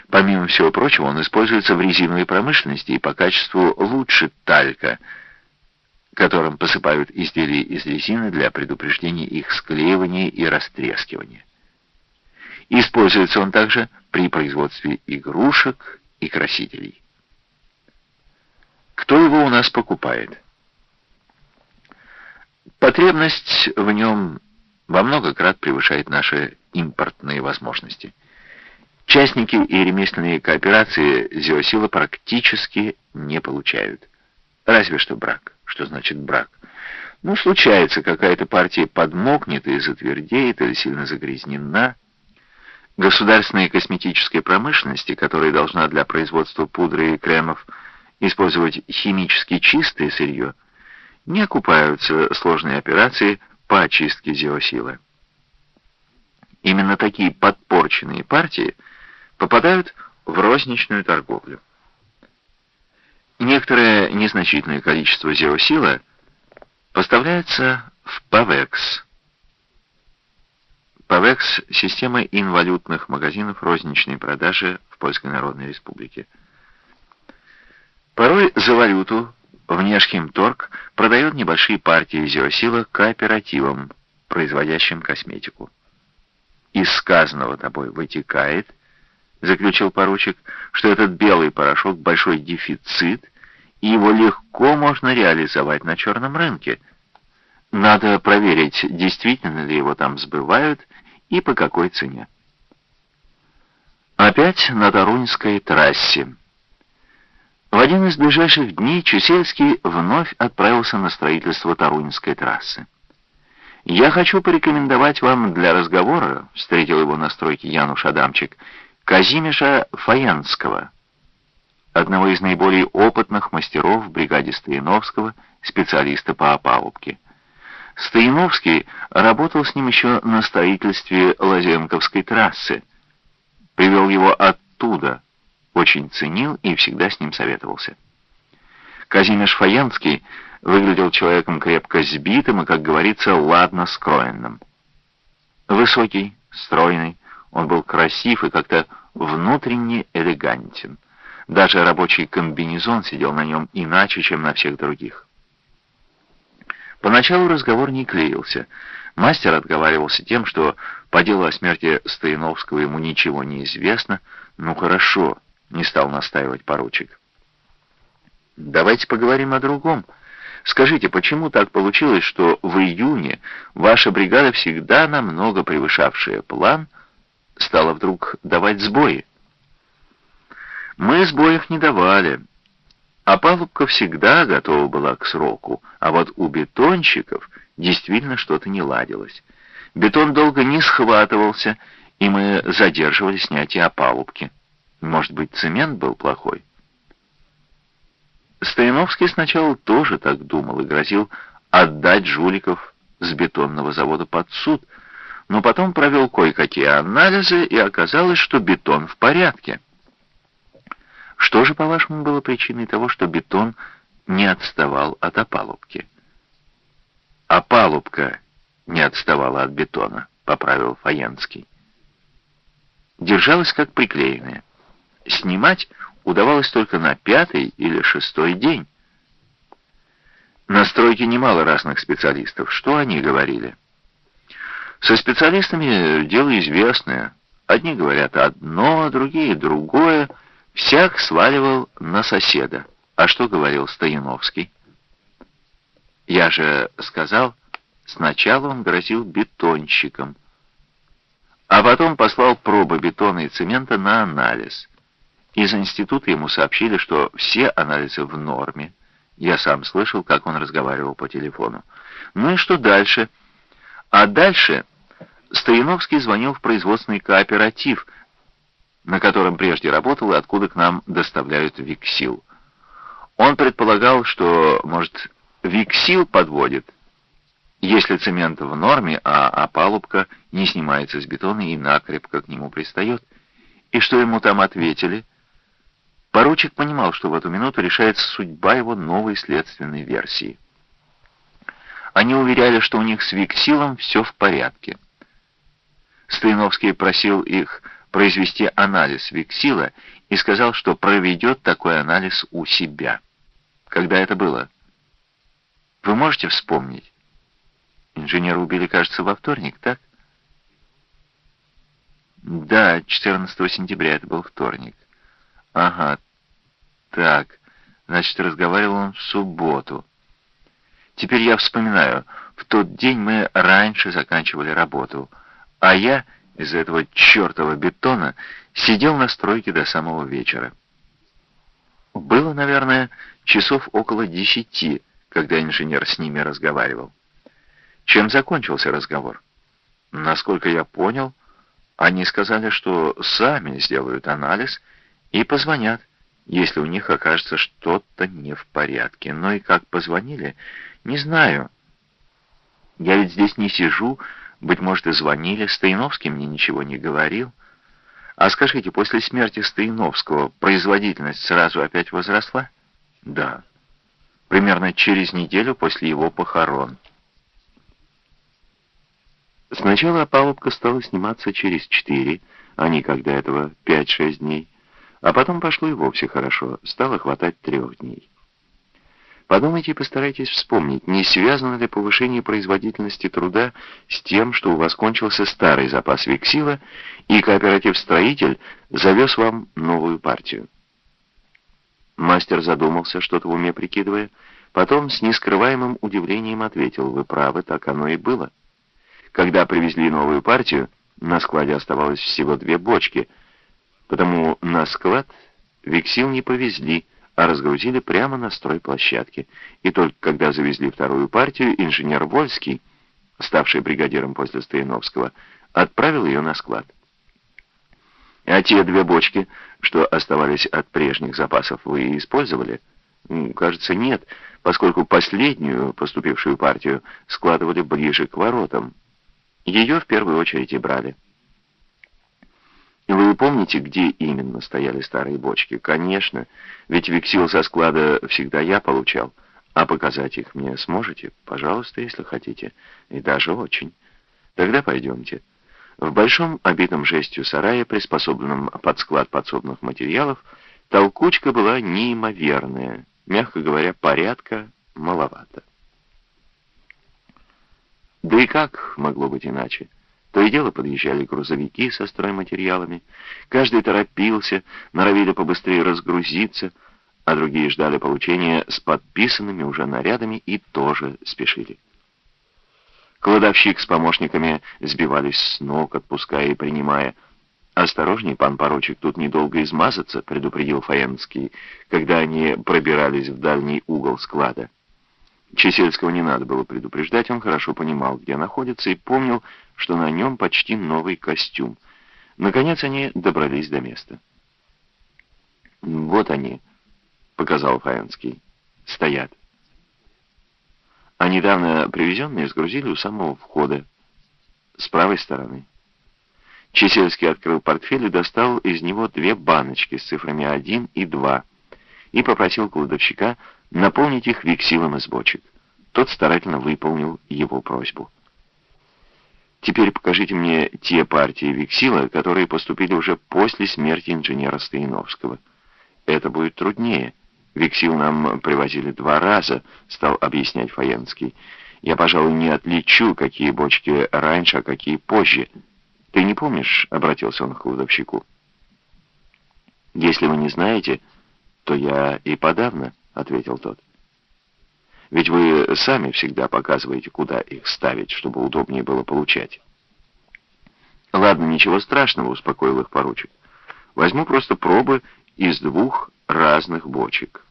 Помимо всего прочего, он используется в резиновой промышленности и по качеству лучше талька, которым посыпают изделия из резины для предупреждения их склеивания и растрескивания. Используется он также при производстве игрушек и красителей. Кто его у нас покупает? Потребность в нем во много крат превышает наши импортные возможности. Частники и ремесленные кооперации зеосила практически не получают. Разве что брак. Что значит брак? Ну, случается, какая-то партия подмокнет и затвердеет, или сильно загрязнена. Государственная косметическая промышленность, которая должна для производства пудры и кремов использовать химически чистое сырье, не окупаются сложные операции по очистке зеосила. Именно такие подпорченные партии попадают в розничную торговлю. Некоторое незначительное количество зеосила поставляется в Павекс. Павекс — система инвалютных магазинов розничной продажи в Польской Народной Республике. Порой за валюту Внешхимторг продает небольшие партии зеосила кооперативам, производящим косметику. Из сказанного тобой вытекает, заключил поручик, что этот белый порошок — большой дефицит, и его легко можно реализовать на черном рынке. Надо проверить, действительно ли его там сбывают и по какой цене. Опять на Тарунской трассе. В один из ближайших дней Чесельский вновь отправился на строительство Тарунской трассы. «Я хочу порекомендовать вам для разговора», — встретил его на стройке Януш Адамчик, «Казимеша Фаянского, одного из наиболее опытных мастеров в бригаде Стояновского, специалиста по опалубке. Стояновский работал с ним еще на строительстве Лазенковской трассы, привел его оттуда, очень ценил и всегда с ним советовался. Казимеш Фаянский выглядел человеком крепко сбитым и, как говорится, ладно скроенным. Высокий, стройный, он был красив и как-то внутренне элегантен. Даже рабочий комбинезон сидел на нем иначе, чем на всех других. Поначалу разговор не клеился. Мастер отговаривался тем, что по делу о смерти Стояновского ему ничего не известно. «Ну хорошо», — не стал настаивать поручик. «Давайте поговорим о другом. Скажите, почему так получилось, что в июне ваша бригада, всегда намного превышавшая план, стала вдруг давать сбои?» «Мы сбоев не давали. Опалубка всегда готова была к сроку, а вот у бетонщиков действительно что-то не ладилось. Бетон долго не схватывался, и мы задерживали снятие опалубки. Может быть, цемент был плохой?» Стояновский сначала тоже так думал и грозил отдать жуликов с бетонного завода под суд, но потом провел кое-какие анализы, и оказалось, что бетон в порядке. Что же, по-вашему, было причиной того, что бетон не отставал от опалубки? «Опалубка не отставала от бетона», — поправил Фаянский. Держалась как приклеенная. Снимать удавалось только на 5-й или 6-й день. На стройке немало разных специалистов. Что они говорили? Со специалистами дело известное. Одни говорят одно, другие другое. Всяк сваливал на соседа. А что говорил Стояновский? Я же сказал, сначала он грозил бетонщикам, а потом послал пробы бетона и цемента на анализ. Из института ему сообщили, что все анализы в норме. Я сам слышал, как он разговаривал по телефону. Ну и что дальше? А дальше Стояновский звонил в производственный кооператив, на котором прежде работал и откуда к нам доставляют виксил. Он предполагал, что, может, виксил подводит, если цемент в норме, а опалубка не снимается с бетона и накрепко к нему пристает. И что ему там ответили? Поручик понимал, что в эту минуту решается судьба его новой следственной версии. Они уверяли, что у них с виксилом все в порядке. Стояновский просил их произвести анализ вексила и сказал, что проведет такой анализ у себя. Когда это было? Вы можете вспомнить? Инженера убили, кажется, во вторник, так? Да, 14 сентября, это был вторник. Ага, так, значит, разговаривал он в субботу. Теперь я вспоминаю, в тот день мы раньше заканчивали работу, а я из-за этого чертова бетона сидел на стройке до самого вечера. Было, наверное, часов около 10, когда инженер с ними разговаривал. Чем закончился разговор? Насколько я понял, они сказали, что сами сделают анализ и позвонят, если у них окажется что-то не в порядке. Но и как позвонили, не знаю. Я ведь здесь не сижу, быть может, и звонили. Стояновский мне ничего не говорил. А скажите, после смерти Стояновского производительность сразу опять возросла? Да. Примерно через неделю после его похорон. Сначала опалубка стала сниматься через 4, а не как до этого 5-6 дней. А потом пошло и вовсе хорошо, стало хватать 3 дней. Подумайте и постарайтесь вспомнить, не связано ли повышение производительности труда с тем, что у вас кончился старый запас вексила, и кооператив-строитель завез вам новую партию. Мастер задумался, что-то в уме прикидывая, потом с нескрываемым удивлением ответил: «Вы правы, так оно и было». Когда привезли новую партию, на складе оставалось всего 2 бочки, потому на склад вексил не повезли, а разгрузили прямо на стройплощадке. И только когда завезли вторую партию, инженер Вольский, ставший бригадиром после Стояновского, отправил ее на склад. А те 2 бочки, что оставались от прежних запасов, вы использовали? Кажется, нет, поскольку последнюю поступившую партию складывали ближе к воротам. Ее в первую очередь и брали. Вы помните, где именно стояли старые бочки? Конечно, ведь вексил со склада всегда я получал. А показать их мне сможете? Пожалуйста, если хотите. И даже очень. Тогда пойдемте. В большом обитом жестью сарае, приспособленном под склад подсобных материалов, толкучка была неимоверная. Мягко говоря, порядка маловато. Да и как могло быть иначе? То и дело подъезжали грузовики со стройматериалами, каждый торопился, норовили побыстрее разгрузиться, а другие ждали получения с подписанными уже нарядами и тоже спешили. Кладовщик с помощниками сбивались с ног, отпуская и принимая. «Осторожней, пан поручик, тут недолго измазаться», — предупредил Фаенский, когда они пробирались в дальний угол склада. Чесельского не надо было предупреждать, он хорошо понимал, где находится, и помнил, что на нем почти новый костюм. Наконец они добрались до места. «Вот они», — показал Фаенский, — «стоят». А недавно привезенные сгрузили у самого входа, с правой стороны. Чесельский открыл портфель и достал из него 2 баночки с цифрами 1 и 2 и попросил кладовщика наполнить их вексилом из бочек. Тот старательно выполнил его просьбу. «Теперь покажите мне те партии вексила, которые поступили уже после смерти инженера Стояновского. Это будет труднее. Вексил нам привозили 2 раза», — стал объяснять Фаенский. «Я, пожалуй, не отличу, какие бочки раньше, а какие позже. Ты не помнишь?» — обратился он к кладовщику. «Если вы не знаете, то я и подавно», — ответил тот. «Ведь вы сами всегда показываете, куда их ставить, чтобы удобнее было получать». «Ладно, ничего страшного», — успокоил их поручик. «Возьму просто пробы из 2 разных бочек».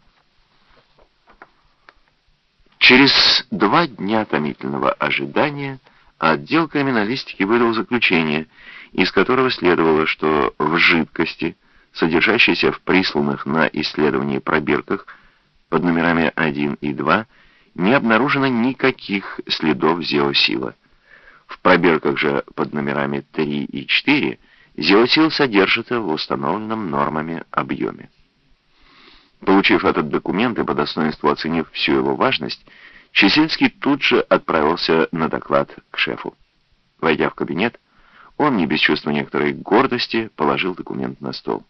Через 2 дня томительного ожидания отдел криминалистики выдал заключение, из которого следовало, что в жидкости, содержащейся в присланных на исследование пробирках под номерами 1 и 2, не обнаружено никаких следов зеосила. В пробирках же под номерами 3 и 4 зеосил содержится в установленном нормами объеме. Получив этот документ и по достоинству оценив всю его важность, Чесельский тут же отправился на доклад к шефу. Войдя в кабинет, Он, не без чувства некоторой гордости, положил документ на стол.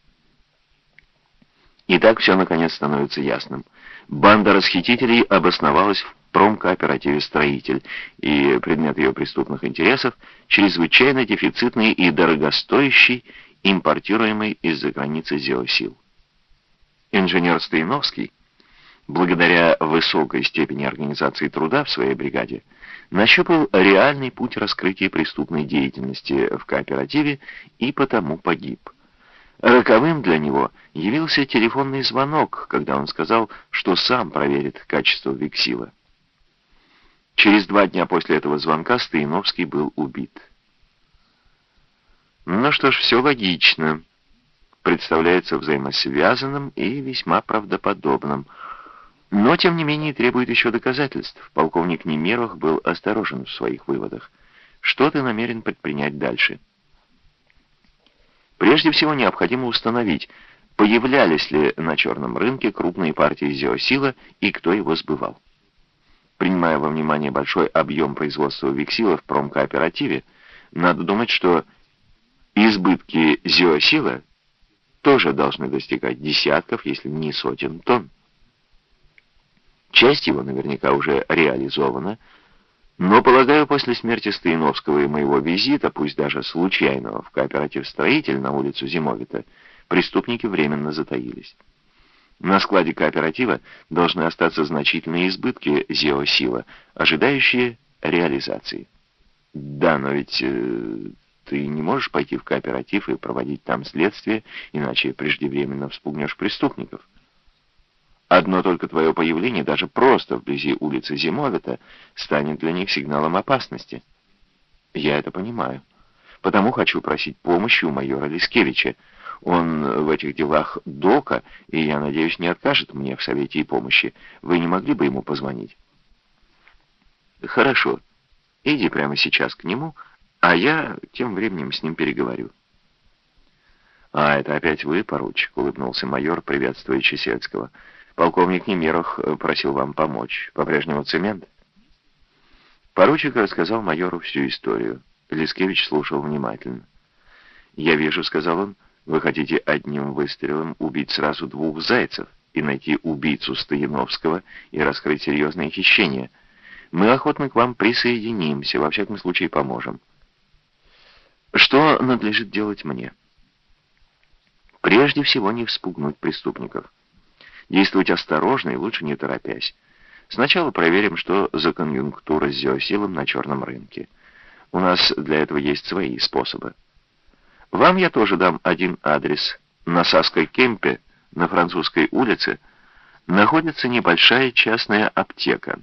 Итак, все наконец становится ясным. Банда расхитителей обосновалась в промкооперативе «Строитель», и предмет ее преступных интересов — чрезвычайно дефицитный и дорогостоящий, импортируемый из-за границы «Зеосил». Инженер Стояновский, благодаря высокой степени организации труда в своей бригаде, нащупал реальный путь раскрытия преступной деятельности в кооперативе и потому погиб. Роковым для него явился телефонный звонок, когда он сказал, что сам проверит качество вексила. Через 2 дня после этого звонка Стояновский был убит. Ну что ж, все логично. Представляется взаимосвязанным и весьма правдоподобным. Но, тем не менее, требует еще доказательств. Полковник Немеров был осторожен в своих выводах. Что ты намерен предпринять дальше? Прежде всего, необходимо установить, появлялись ли на черном рынке крупные партии «Зеосила» и кто его сбывал. Принимая во внимание большой объем производства вексила в промкооперативе, надо думать, что избытки «Зеосила» тоже должны достигать десятков, если не сотен тонн. Часть его наверняка уже реализована, но, полагаю, после смерти Стояновского и моего визита, пусть даже случайного, в кооператив «Строитель» на улицу Зимовита, преступники временно затаились. На складе кооператива должны остаться значительные избытки «Зеосила», ожидающие реализации. Да, но ведь ты не можешь пойти в кооператив и проводить там следствие, иначе преждевременно вспугнешь преступников. Одно только твое появление, даже просто вблизи улицы Зимовита, станет для них сигналом опасности. Я это понимаю. Потому хочу просить помощи у майора Лискевича. Он в этих делах дока, и, я надеюсь, не откажет мне в совете и помощи. Вы не могли бы ему позвонить? Хорошо. Иди прямо сейчас к нему, а я тем временем с ним переговорю. А, это опять вы, поручик, улыбнулся майор, приветствуя Чесельского. Полковник Немеров просил вам помочь. По-прежнему цемент? Поручик рассказал майору всю историю. Лискевич слушал внимательно. «Я вижу», — сказал он, — «вы хотите одним выстрелом убить сразу 2 зайцев и найти убийцу Стояновского и раскрыть серьезное хищение. Мы охотно к вам присоединимся, во всяком случае поможем. Что надлежит делать мне?» Прежде всего не вспугнуть преступников. Действовать осторожно и лучше не торопясь. Сначала проверим, что за конъюнктура с «Зеосилом» на черном рынке. У нас для этого есть свои способы. Вам я тоже дам один адрес. На Сасской Кемпе, на Французской улице, находится небольшая частная аптека.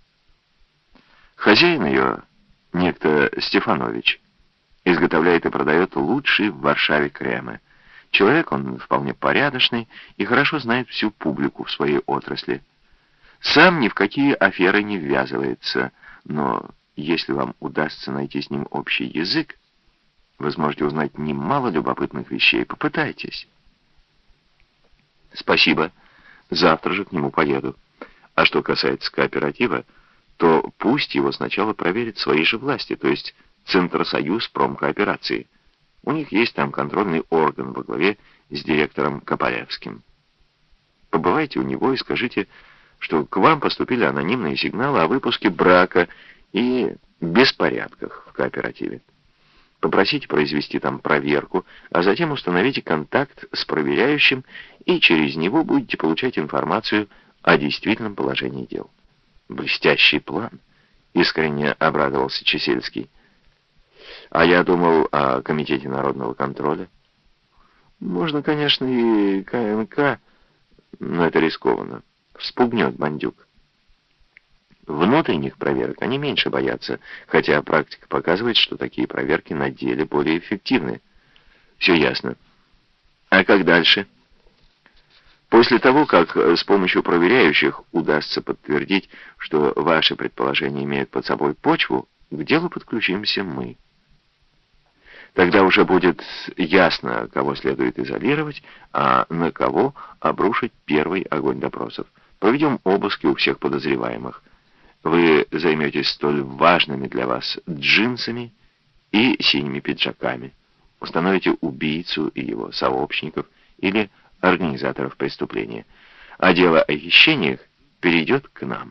Хозяин ее, некто Стефанович, изготовляет и продает лучшие в Варшаве кремы. Человек он вполне порядочный и хорошо знает всю публику в своей отрасли. Сам ни в какие аферы не ввязывается, но если вам удастся найти с ним общий язык, вы сможете узнать немало любопытных вещей. Попытайтесь. Спасибо. Завтра же к нему поеду. А что касается кооператива, то пусть его сначала проверят свои же власти, то есть Центросоюз промкооперации. У них есть там контрольный орган во главе с директором Копалевским. Побывайте у него и скажите, что к вам поступили анонимные сигналы о выпуске брака и беспорядках в кооперативе. Попросите произвести там проверку, а затем установите контакт с проверяющим и через него будете получать информацию о действительном положении дел. Блестящий план, искренне обрадовался Чесельский. А я думал о Комитете народного контроля. Можно, конечно, и КНК, но это рискованно. Вспугнет бандюк. Внутренних проверок они меньше боятся, хотя практика показывает, что такие проверки на деле более эффективны. Все ясно. А как дальше? После того, как с помощью проверяющих удастся подтвердить, что ваши предположения имеют под собой почву, к делу подключимся мы. Тогда уже будет ясно, кого следует изолировать, а на кого обрушить первый огонь допросов. Проведем обыски у всех подозреваемых. Вы займетесь столь важными для вас джинсами и синими пиджаками. Установите убийцу и его сообщников или организаторов преступления. А дело о хищениях перейдет к нам.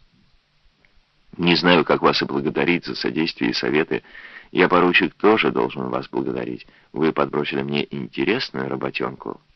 Не знаю, как вас и благодарить за содействие и советы. Я, поручик, тоже должен вас благодарить. Вы подбросили мне интересную работенку.